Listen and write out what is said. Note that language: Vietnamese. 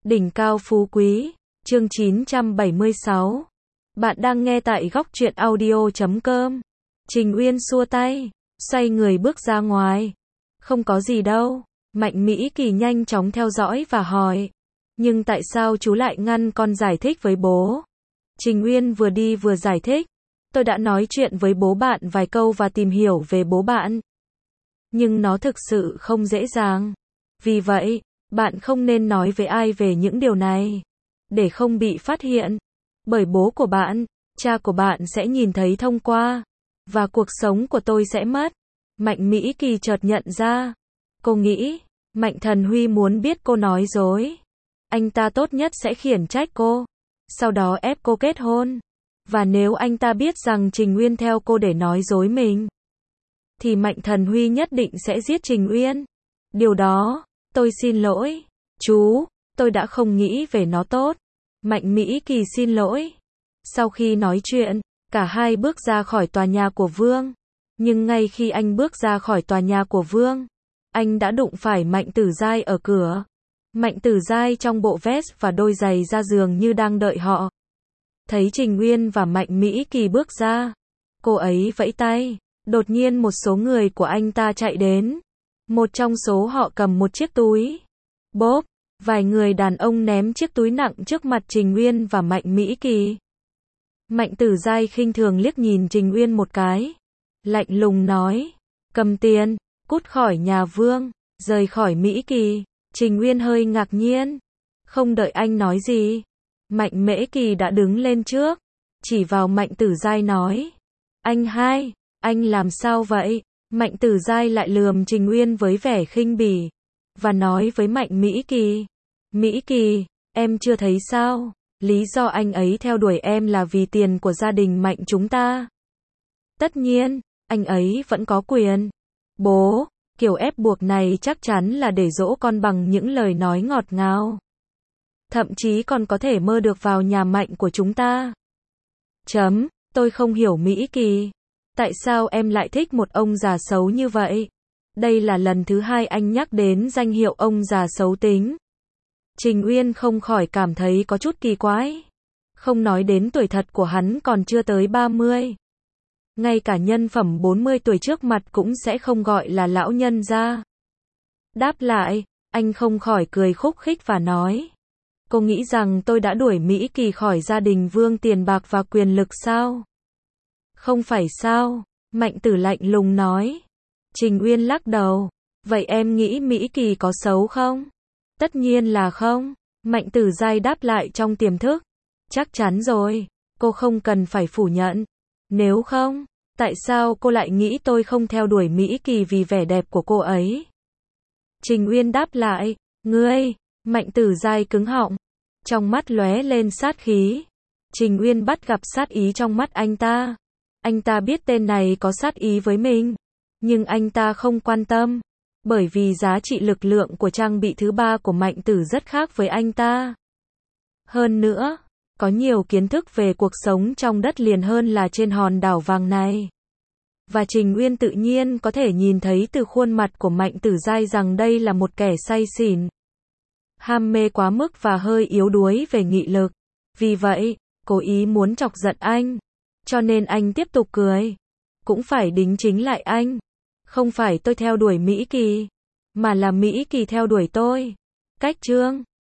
Đỉnh cao phú quý, chương 976. Bạn đang nghe tại góc truyện audio.com. Trình Uyên xua tay, xoay người bước ra ngoài. Không có gì đâu. Mạnh Mỹ Kỳ nhanh chóng theo dõi và hỏi. Nhưng tại sao chú lại ngăn con giải thích với bố? Trình Uyên vừa đi vừa giải thích. Tôi đã nói chuyện với bố bạn vài câu và tìm hiểu về bố bạn. Nhưng nó thực sự không dễ dàng. Vì vậy, bạn không nên nói với ai về những điều này. Để không bị phát hiện. Bởi bố của bạn, cha của bạn sẽ nhìn thấy thông qua. Và cuộc sống của tôi sẽ mất. Mạnh Mỹ Kỳ chợt nhận ra. Cô nghĩ, Mạnh Thần Huy muốn biết cô nói dối. Anh ta tốt nhất sẽ khiển trách cô. Sau đó ép cô kết hôn. Và nếu anh ta biết rằng Trình Uyên theo cô để nói dối mình, thì Mạnh Thần Huy nhất định sẽ giết Trình Uyên. Điều đó, tôi xin lỗi. Chú, tôi đã không nghĩ về nó tốt. Mạnh Mỹ Kỳ xin lỗi. Sau khi nói chuyện, cả hai bước ra khỏi tòa nhà của Vương. Nhưng ngay khi anh bước ra khỏi tòa nhà của Vương, anh đã đụng phải Mạnh Tử Giai ở cửa. Mạnh Tử Giai trong bộ vest và đôi giày da dường như đang đợi họ. Thấy Trình Uyên và Mạnh Mỹ Kỳ bước ra, cô ấy vẫy tay. Đột nhiên một số người của anh ta chạy đến. Một trong số họ cầm một chiếc túi. Bốp, vài người đàn ông ném chiếc túi nặng trước mặt Trình Uyên và Mạnh Mỹ Kỳ. Mạnh Tử Giai khinh thường liếc nhìn Trình Uyên một cái. Lạnh lùng nói, cầm tiền, cút khỏi nhà Vương, rời khỏi Mỹ Kỳ. Trình Uyên hơi ngạc nhiên. Không đợi anh nói gì, Mạnh Mễ Kỳ đã đứng lên trước, chỉ vào Mạnh Tử Giai nói. Anh hai, anh làm sao vậy? Mạnh Tử Giai lại lườm Trình Uyên với vẻ khinh bỉ, và nói với Mạnh Mỹ Kỳ. Mỹ Kỳ, em chưa thấy sao? Lý do anh ấy theo đuổi em là vì tiền của gia đình Mạnh chúng ta. Tất nhiên, anh ấy vẫn có quyền. Bố, kiểu ép buộc này chắc chắn là để dỗ con bằng những lời nói ngọt ngào. Thậm chí còn có thể mơ được vào nhà Mạnh của chúng ta. Tôi không hiểu Mỹ Kỳ. Tại sao em lại thích một ông già xấu như vậy? Đây là lần thứ hai anh nhắc đến danh hiệu ông già xấu tính. Trình Uyên không khỏi cảm thấy có chút kỳ quái. Không nói đến tuổi thật của hắn còn chưa tới 30. Ngay cả nhân phẩm 40 tuổi trước mặt cũng sẽ không gọi là lão nhân gia. Đáp lại, anh không khỏi cười khúc khích và nói. Cô nghĩ rằng tôi đã đuổi Mỹ Kỳ khỏi gia đình Vương tiền bạc và quyền lực sao? Không phải sao? Mạnh Tử lạnh lùng nói. Trình Uyên lắc đầu. Vậy em nghĩ Mỹ Kỳ có xấu không? Tất nhiên là không. Mạnh Tử Giai đáp lại trong tiềm thức. Chắc chắn rồi. Cô không cần phải phủ nhận. Nếu không, tại sao cô lại nghĩ tôi không theo đuổi Mỹ Kỳ vì vẻ đẹp của cô ấy? Trình Uyên đáp lại. Ngươi. Mạnh Tử Giai cứng họng. Trong mắt lóe lên sát khí. Trình Uyên bắt gặp sát ý trong mắt anh ta. Anh ta biết tên này có sát ý với mình. Nhưng anh ta không quan tâm. Bởi vì giá trị lực lượng của trang bị thứ ba của Mạnh Tử rất khác với anh ta. Hơn nữa, có nhiều kiến thức về cuộc sống trong đất liền hơn là trên hòn đảo vàng này. Và Trình Uyên tự nhiên có thể nhìn thấy từ khuôn mặt của Mạnh Tử Giai rằng đây là một kẻ say xỉn. Ham mê quá mức và hơi yếu đuối về nghị lực. Vì vậy, cố ý muốn chọc giận anh. Cho nên anh tiếp tục cười. Cũng phải đính chính lại anh. Không phải tôi theo đuổi Mỹ Kỳ, mà là Mỹ Kỳ theo đuổi tôi. Cách chương